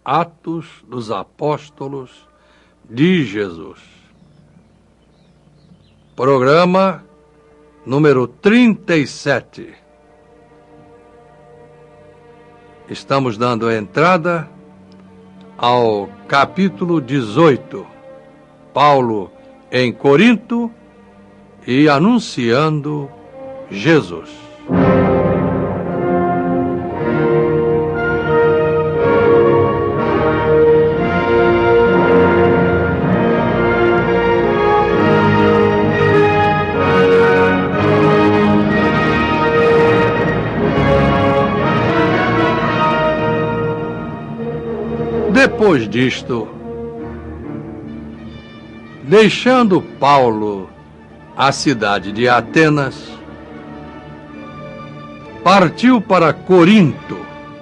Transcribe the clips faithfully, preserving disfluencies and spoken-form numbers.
Atos dos Apóstolos de Jesus. Programa número trinta e sete. Estamos dando entrada ao capítulo dezoito. Paulo em Corinto e anunciando Jesus. Depois disto, deixando Paulo a cidade de Atenas, partiu para Corinto.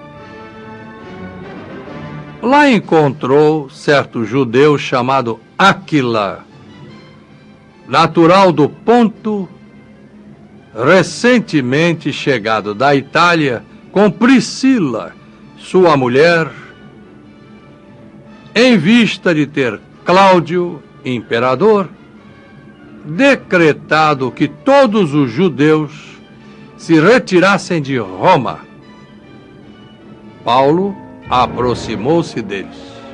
Lá encontrou certo judeu chamado Áquila, natural do Ponto, recentemente chegado da Itália com Priscila, sua mulher, em vista de ter Cláudio, imperador, decretado que todos os judeus se retirassem de Roma. Paulo aproximou-se deles.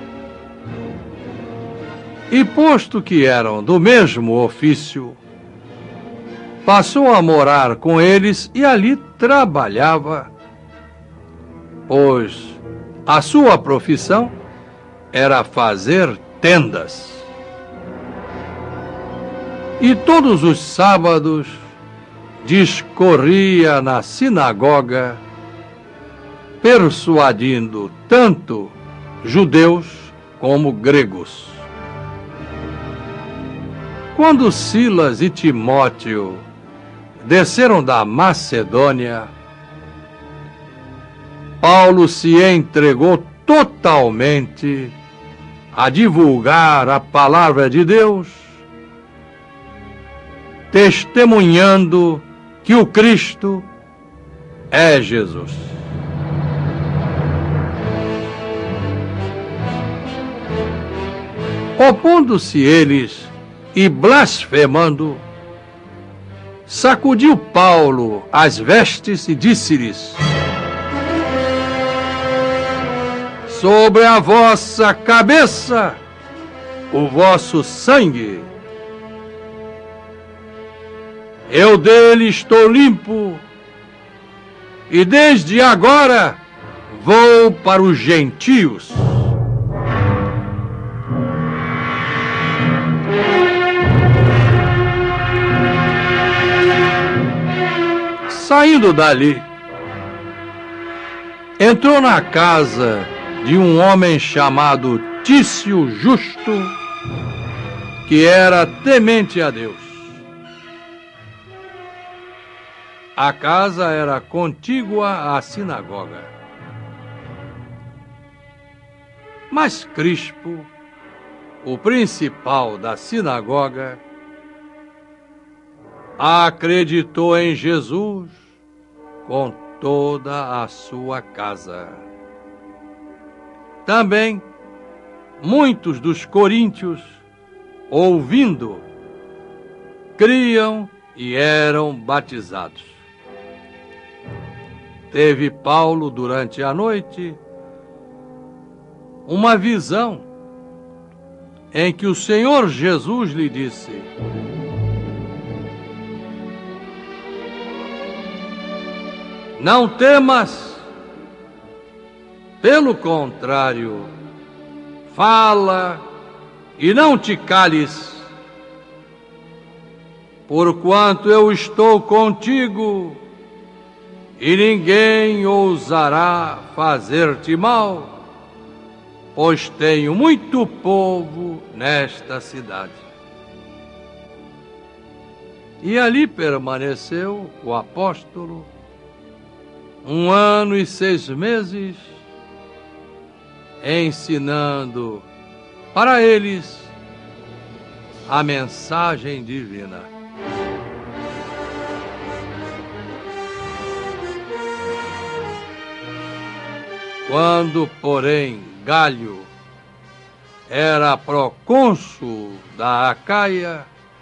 E posto que eram do mesmo ofício, passou a morar com eles e ali trabalhava, pois a sua profissão era fazer tendas. E todos os sábados discorria na sinagoga, persuadindo tanto judeus como gregos. Quando Silas e Timóteo desceram da Macedônia, Paulo se entregou totalmente a divulgar a palavra de Deus, testemunhando que o Cristo é Jesus. Opondo-se eles e blasfemando, sacudiu Paulo as vestes e disse-lhes: sobre a vossa cabeça o vosso sangue. Eu dele estou limpo, e desde agora vou para os gentios. Saindo dali, entrou na casa de um homem chamado Tício Justo, que era temente a Deus. A casa era contígua à sinagoga. Mas Crispo, o principal da sinagoga, acreditou em Jesus com toda a sua casa. Também muitos dos coríntios, ouvindo, criam e eram batizados. Teve Paulo, durante a noite, uma visão em que o Senhor Jesus lhe disse: não temas, pelo contrário, fala e não te cales, porquanto eu estou contigo, e ninguém ousará fazer-te mal, pois tenho muito povo nesta cidade. E ali permaneceu o apóstolo um ano e seis meses, ensinando para eles a mensagem divina. Quando, porém, Galho era procônsul da Acaia,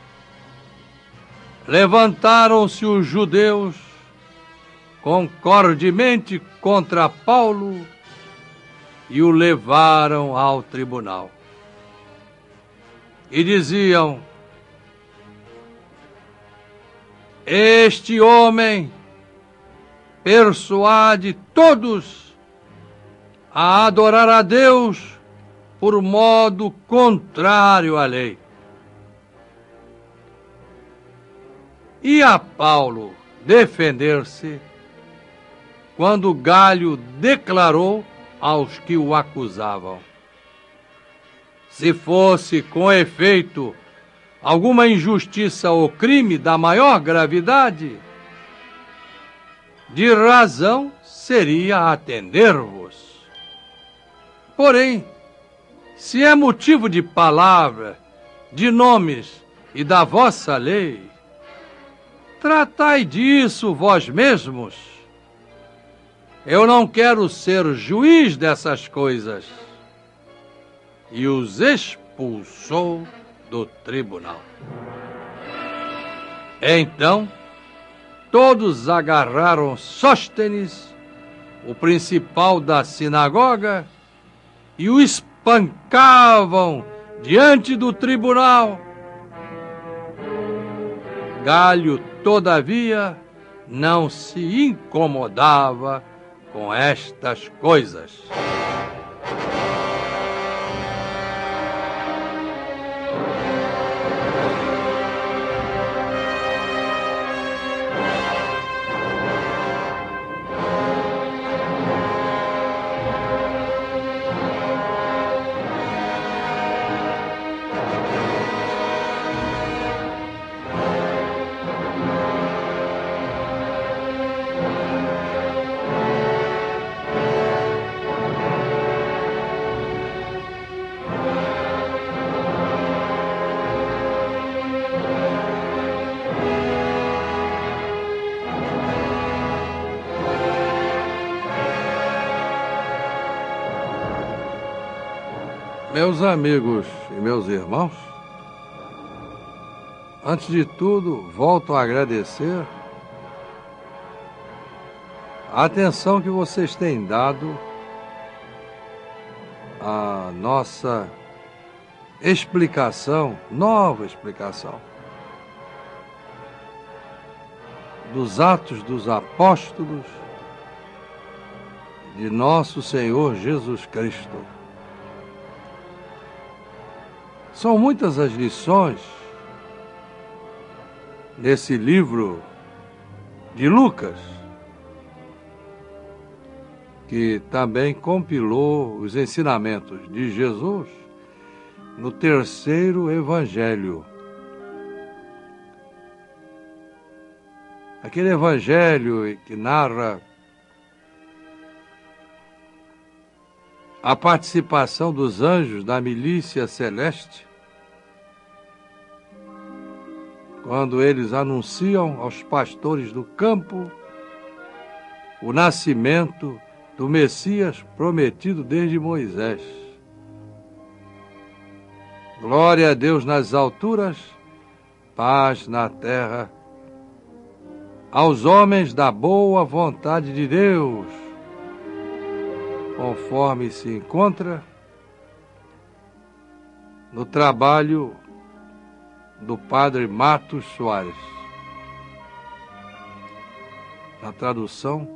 levantaram-se os judeus concordemente contra Paulo e o levaram ao tribunal. E diziam: este homem persuade todos a adorar a Deus por modo contrário à lei. E a Paulo defender-se quando Galho declarou aos que o acusavam: se fosse com efeito alguma injustiça ou crime da maior gravidade, de razão seria atender-vos. Porém, se é motivo de palavra, de nomes e da vossa lei, tratai disso vós mesmos. Eu não quero ser juiz dessas coisas. E os expulsou do tribunal. Então, todos agarraram Sóstenes, o principal da sinagoga, e o espancavam diante do tribunal. Galho, todavia, não se incomodava com estas coisas. Meus amigos e meus irmãos, antes de tudo, volto a agradecer a atenção que vocês têm dado à nossa explicação, nova explicação, dos Atos dos Apóstolos de nosso Senhor Jesus Cristo. São muitas as lições nesse livro de Lucas, que também compilou os ensinamentos de Jesus no terceiro evangelho. Aquele evangelho que narra a participação dos anjos da milícia celeste, quando eles anunciam aos pastores do campo o nascimento do Messias prometido desde Moisés. Glória a Deus nas alturas, paz na terra, aos homens da boa vontade de Deus, conforme se encontra no trabalho do padre Matos Soares, na tradução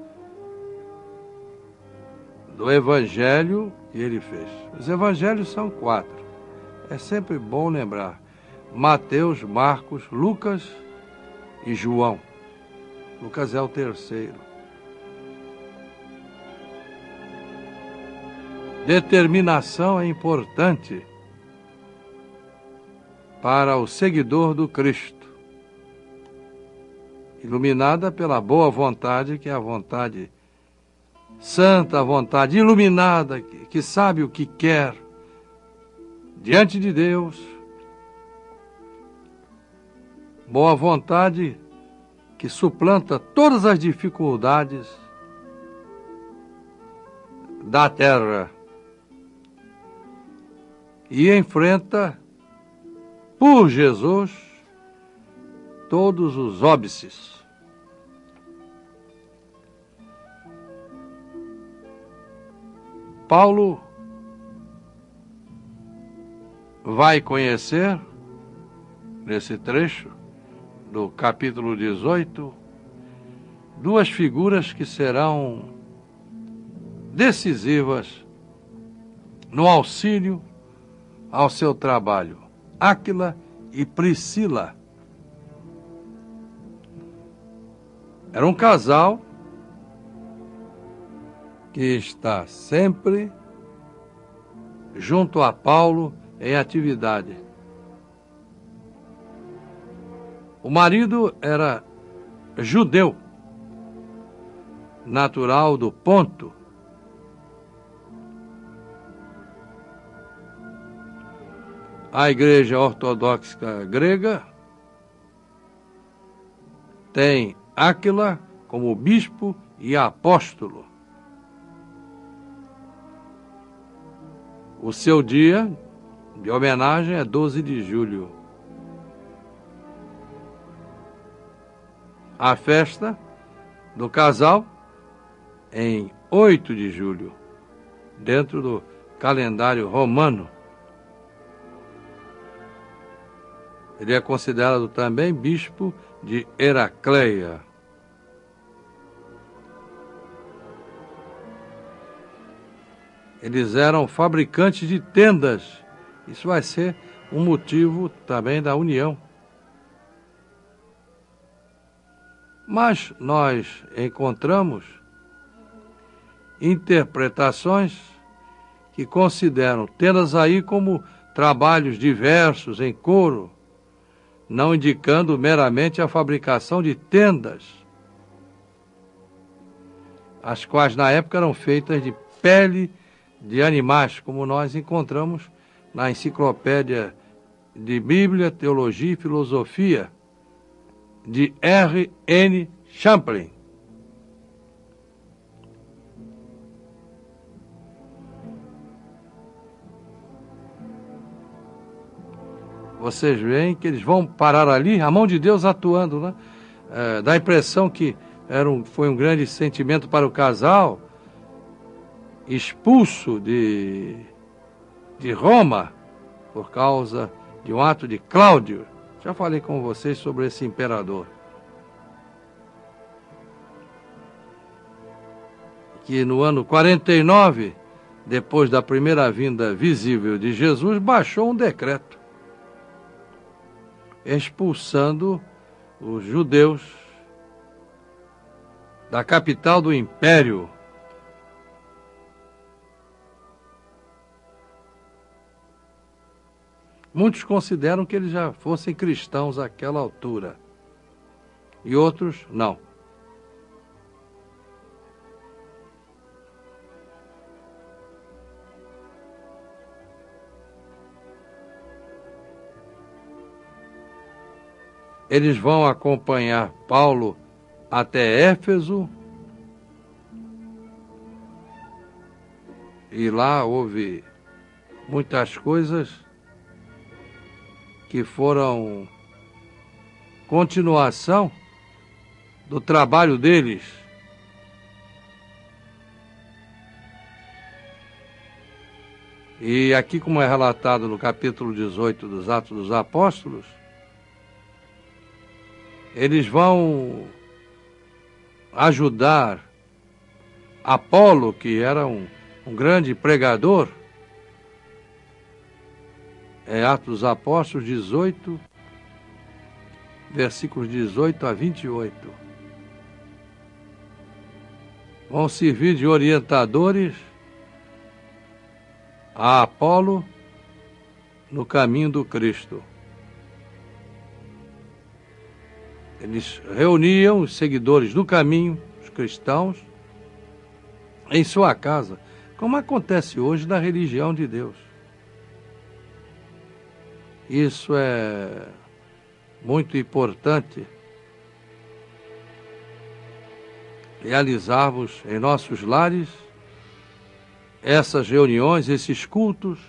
do evangelho que ele fez. Os evangelhos são quatro, é sempre bom lembrar: Mateus, Marcos, Lucas e João. Lucas é o terceiro. Determinação é importante para o seguidor do Cristo, iluminada pela boa vontade, que é a vontade santa, a vontade iluminada, que, que sabe o que quer diante de Deus. Boa vontade que suplanta todas as dificuldades da terra e enfrenta, por Jesus, todos os óbices. Paulo vai conhecer, nesse trecho do capítulo dezoito, duas figuras que serão decisivas no auxílio ao seu trabalho: Áquila e Priscila. Era um casal que está sempre junto a Paulo em atividade. O marido era judeu, natural do Ponto. A Igreja Ortodoxa Grega tem Áquila como bispo e apóstolo. O seu dia de homenagem é doze de julho. A festa do casal em oito de julho, dentro do calendário romano. Ele é considerado também bispo de Heracleia. Eles eram fabricantes de tendas. Isso vai ser um motivo também da união. Mas nós encontramos interpretações que consideram tendas aí como trabalhos diversos em couro, não indicando meramente a fabricação de tendas, as quais na época eram feitas de pele de animais, como nós encontramos na Enciclopédia de Bíblia, Teologia e Filosofia, de R N Champlin. Vocês veem que eles vão parar ali, a mão de Deus atuando, né? É, dá a impressão que era um, foi um grande sentimento para o casal, expulso de, de Roma por causa de um ato de Cláudio. Já falei com vocês sobre esse imperador, que no ano quarenta e nove, depois da primeira vinda visível de Jesus, baixou um decreto expulsando os judeus da capital do império. Muitos consideram que eles já fossem cristãos àquela altura, e outros não. Eles vão acompanhar Paulo até Éfeso, e lá houve muitas coisas que foram continuação do trabalho deles. E aqui, como é relatado no capítulo dezoito dos Atos dos Apóstolos, eles vão ajudar Apolo, que era um, um grande pregador. É Atos dos Apóstolos dezoito, versículos dezoito a vinte e oito. Vão servir de orientadores a Apolo no caminho do Cristo. Eles reuniam os seguidores do caminho, os cristãos, em sua casa, como acontece hoje na religião de Deus. Isso é muito importante realizarmos em nossos lares essas reuniões, esses cultos,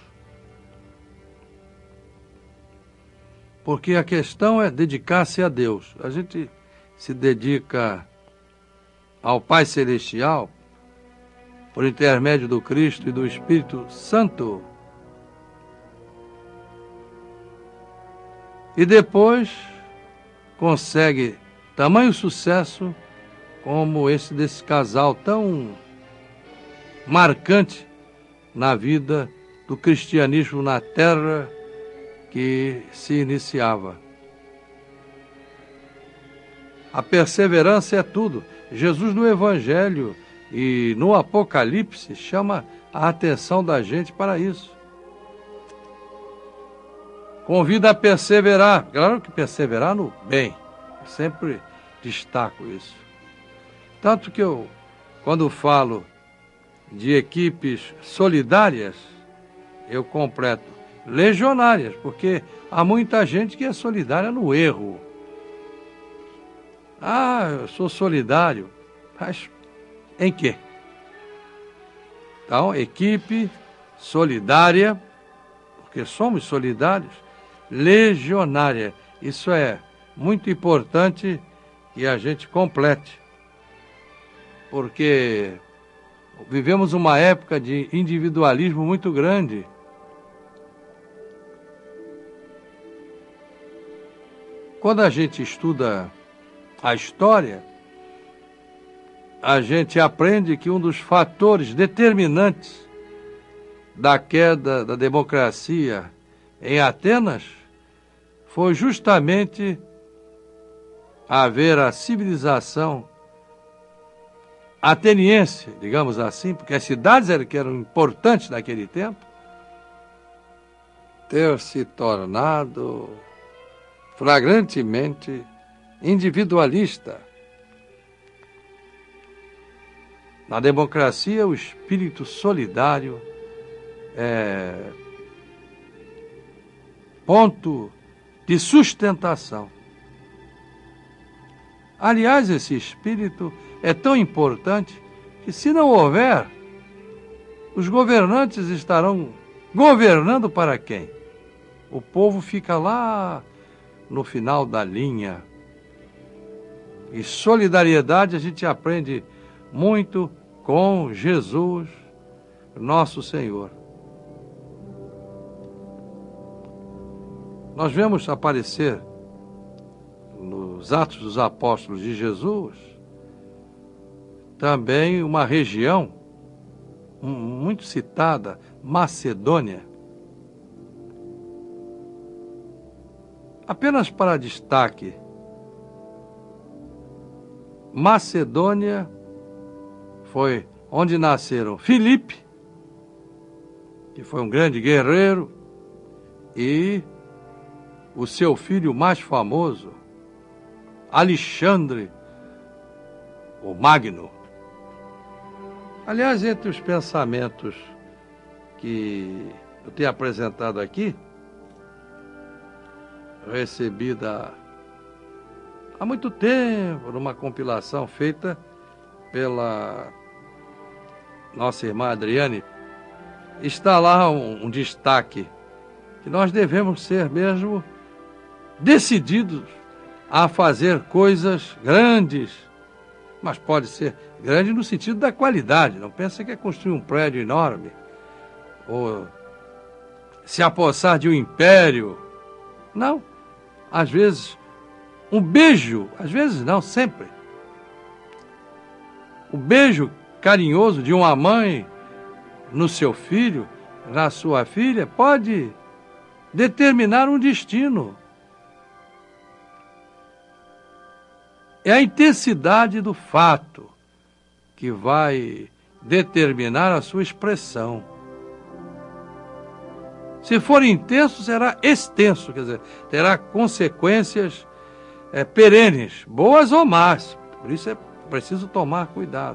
porque a questão é dedicar-se a Deus. A gente se dedica ao Pai Celestial por intermédio do Cristo e do Espírito Santo. E depois consegue tamanho sucesso como esse desse casal tão marcante na vida do cristianismo na terra que se iniciava. A perseverança é tudo. Jesus no Evangelho e no Apocalipse chama a atenção da gente para isso. Convida a perseverar. Claro que perseverar no bem. Eu sempre destaco isso. Tanto que eu, quando falo de equipes solidárias, eu completo legionárias, porque há muita gente que é solidária no erro. Ah, eu sou solidário. Mas em quê? Então, equipe solidária, porque somos solidários, legionária. Isso é muito importante que a gente complete, porque vivemos uma época de individualismo muito grande. Quando a gente estuda a história, a gente aprende que um dos fatores determinantes da queda da democracia em Atenas foi justamente haver a civilização ateniense, digamos assim, porque as cidades eram, que eram importantes naquele tempo, ter se tornado flagrantemente individualista. Na democracia, o espírito solidário é ponto de sustentação. Aliás, esse espírito é tão importante que, se não houver, os governantes estarão governando para quem? O povo fica lá no final da linha. E solidariedade a gente aprende muito com Jesus, nosso Senhor. Nós vemos aparecer nos Atos dos Apóstolos de Jesus também uma região muito citada, Macedônia. Apenas para destaque, Macedônia foi onde nasceram Filipe, que foi um grande guerreiro, e o seu filho mais famoso, Alexandre, o Magno. Aliás, entre os pensamentos que eu tenho apresentado aqui, recebida há muito tempo, numa compilação feita pela nossa irmã Adriane, está lá um, um destaque que nós devemos ser mesmo decididos a fazer coisas grandes, mas pode ser grande no sentido da qualidade. Não pensa que é construir um prédio enorme ou se apossar de um império. Não. Às vezes, um beijo, às vezes não, sempre. O beijo carinhoso de uma mãe no seu filho, na sua filha, pode determinar um destino. É a intensidade do fato que vai determinar a sua expressão. Se for intenso, será extenso, quer dizer, terá consequências é, perenes, boas ou más. Por isso é preciso tomar cuidado.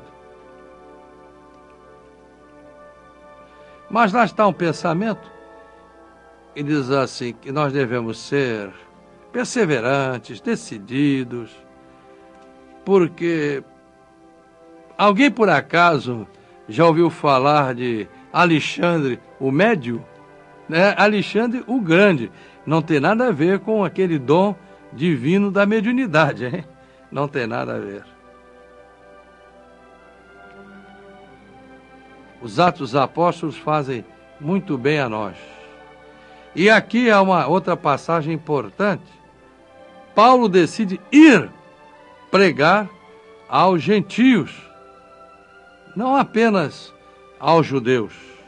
Mas lá está um pensamento que diz assim, que nós devemos ser perseverantes, decididos, porque alguém por acaso já ouviu falar de Alexandre o Médio, né? Alexandre o Grande. Não tem nada a ver com aquele dom divino da mediunidade, hein? Não tem nada a ver. Os Atos dos Apóstolos fazem muito bem a nós. E aqui há uma outra passagem importante. Paulo decide ir pregar aos gentios, não apenas aos judeus.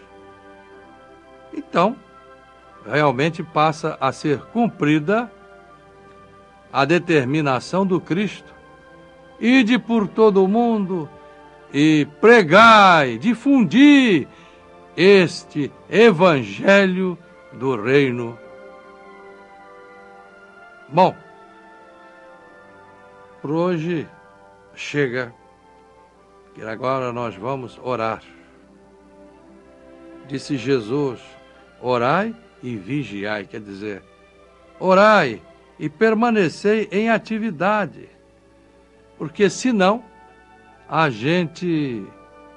Então, realmente passa a ser cumprida a determinação do Cristo. Ide por todo o mundo e pregai, difundi este evangelho do reino. Bom, por hoje chega, que agora nós vamos orar. Disse Jesus, orai e vigiai, quer dizer, orai e permanecei em atividade, porque senão a gente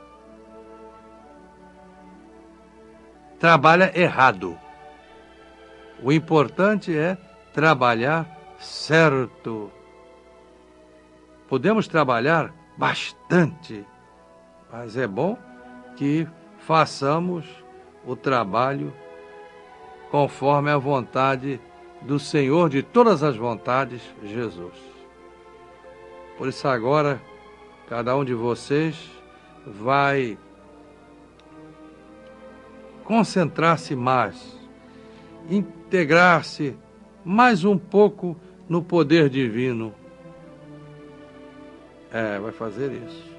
trabalha errado. O importante é trabalhar certo. Podemos trabalhar bastante, mas é bom que façamos o trabalho conforme a vontade do Senhor de todas as vontades, Jesus. Por isso agora, cada um de vocês vai concentrar-se mais, integrar-se mais um pouco no poder divino. É, vai fazer isso.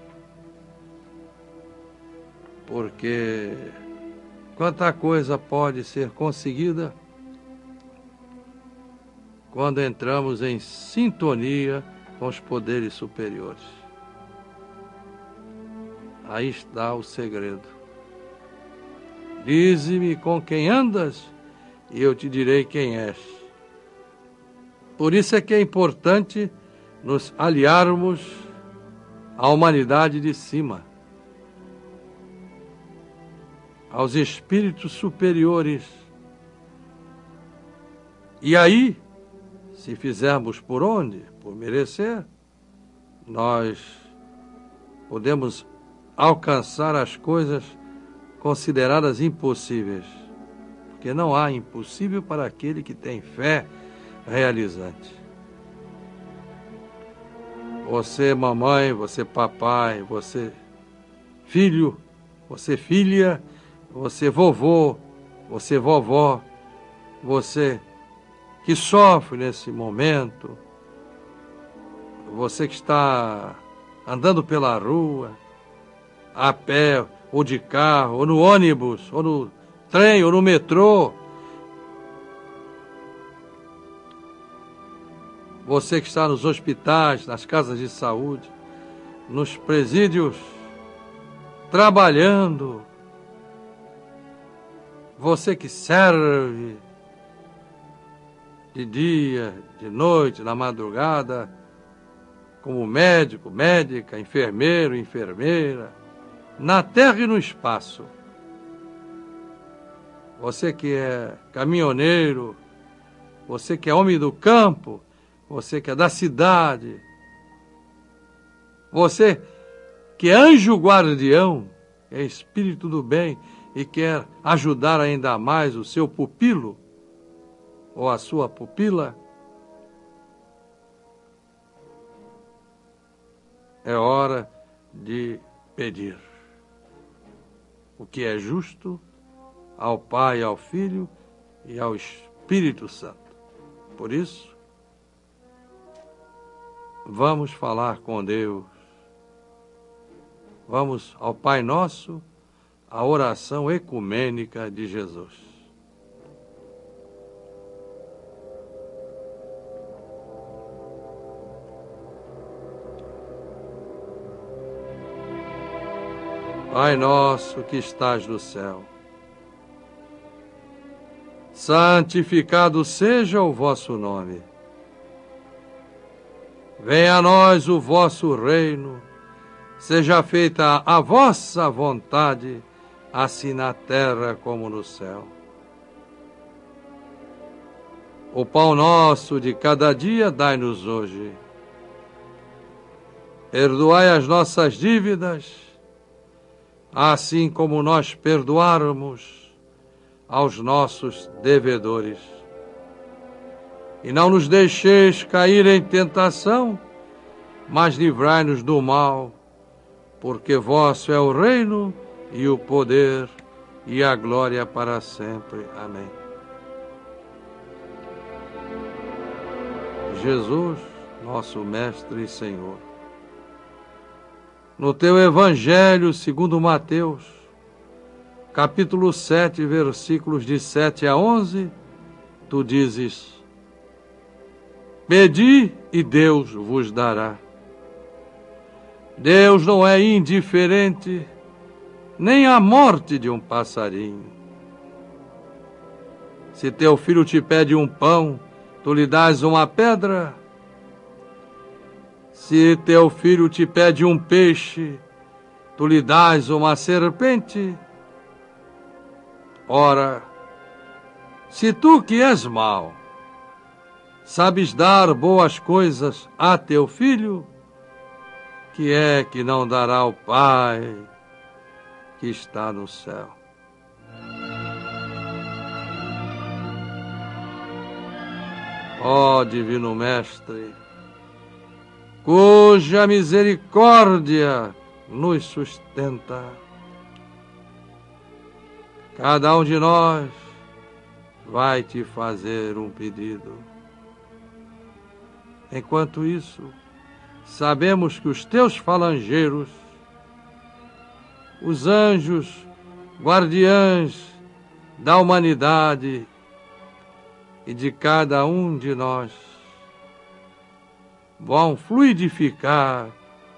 Porque quanta coisa pode ser conseguida quando entramos em sintonia com os poderes superiores. Aí está o segredo. Dize-me com quem andas e eu te direi quem és. Por isso é que é importante nos aliarmos à humanidade de cima, aos espíritos superiores. E aí, se fizermos por onde? Por merecer, nós podemos alcançar as coisas consideradas impossíveis, porque não há impossível para aquele que tem fé realizante. Você, mamãe, você, papai, você, filho, você, filha, você, vovô, você, vovó, você que sofre nesse momento, você que está andando pela rua, a pé, ou de carro, ou no ônibus, ou no trem, ou no metrô, você que está nos hospitais, nas casas de saúde, nos presídios, trabalhando, você que serve de dia, de noite, na madrugada, como médico, médica, enfermeiro, enfermeira, na terra e no espaço. Você que é caminhoneiro, você que é homem do campo, você que é da cidade, você que é anjo guardião, é espírito do bem e quer ajudar ainda mais o seu pupilo ou a sua pupila, é hora de pedir o que é justo ao Pai, ao Filho e ao Espírito Santo. Por isso, vamos falar com Deus. Vamos ao Pai Nosso, a oração ecumênica de Jesus. Pai nosso que estás no céu, santificado seja o vosso nome. Venha a nós o vosso reino, seja feita a vossa vontade, assim na terra como no céu. O pão nosso de cada dia dai-nos hoje. Perdoai as nossas dívidas, assim como nós perdoáramos aos nossos devedores. E não nos deixeis cair em tentação, mas livrai-nos do mal, porque vosso é o reino e o poder e a glória para sempre. Amém. Jesus, nosso Mestre e Senhor, no teu Evangelho segundo Mateus, capítulo sete, versículos de sete a onze, tu dizes: pedi e Deus vos dará. Deus não é indiferente, nem à morte de um passarinho. Se teu filho te pede um pão, tu lhe dás uma pedra? Se teu filho te pede um peixe, tu lhe dás uma serpente? Ora, se tu que és mau, sabes dar boas coisas a teu filho, que é que não dará ao Pai que está no céu? Ó Divino Mestre, cuja misericórdia nos sustenta, cada um de nós vai te fazer um pedido. Enquanto isso, sabemos que os teus falangeiros, os anjos guardiães da humanidade e de cada um de nós, vão fluidificar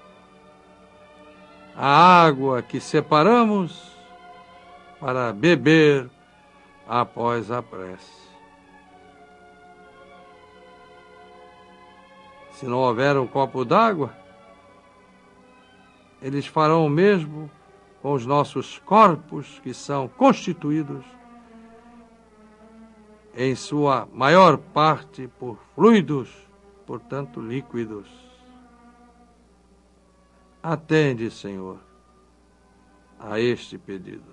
a água que separamos para beber após a prece. Se não houver um copo d'água, eles farão o mesmo com os nossos corpos, que são constituídos, em sua maior parte, por fluidos, portanto líquidos. Atende, Senhor, a este pedido.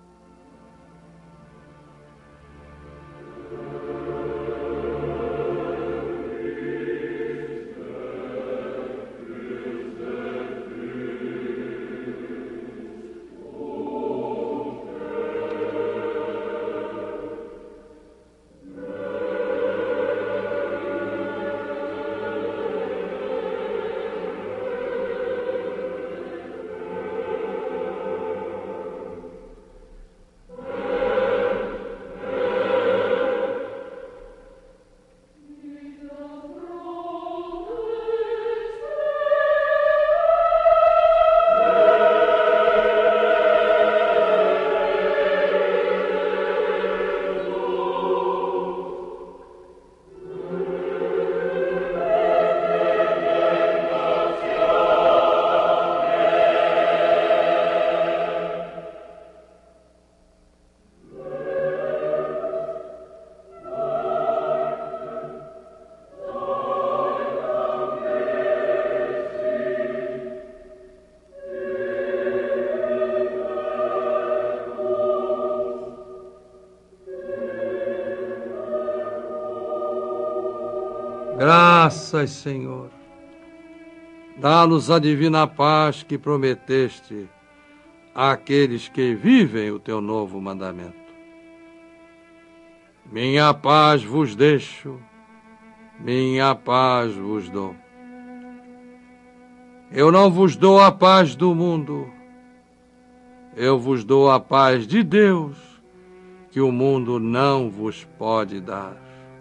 Graças, Senhor. Dá-nos a divina paz que prometeste àqueles que vivem o teu novo mandamento. Minha paz vos deixo, minha paz vos dou. Eu não vos dou a paz do mundo, eu vos dou a paz de Deus, que o mundo não vos pode dar.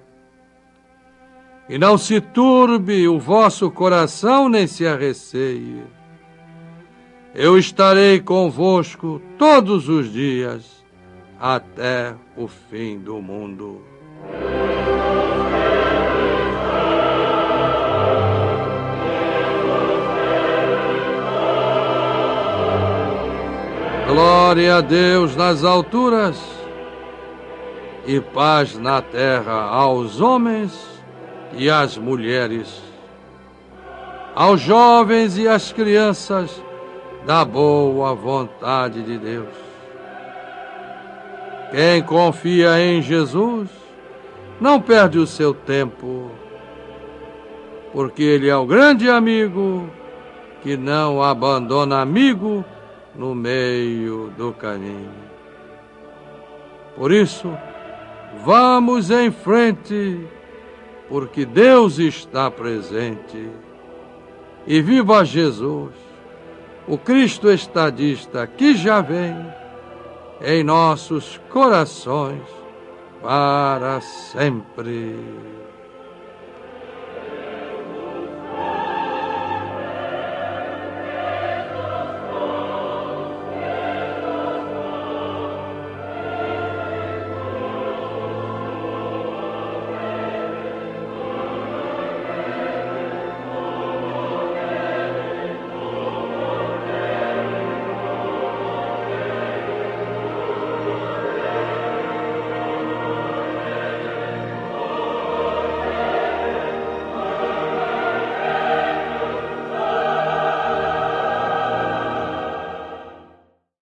E não se turbe o vosso coração, nem se arreceie. Eu estarei convosco todos os dias, até o fim do mundo. Glória a Deus nas alturas e paz na terra aos homens e às mulheres, aos jovens e às crianças da boa vontade de Deus. Quem confia em Jesus não perde o seu tempo, porque Ele é o grande amigo que não abandona amigo no meio do caminho. Por isso, vamos em frente, porque Deus está presente. E viva Jesus, o Cristo estadista que já vem em nossos corações para sempre.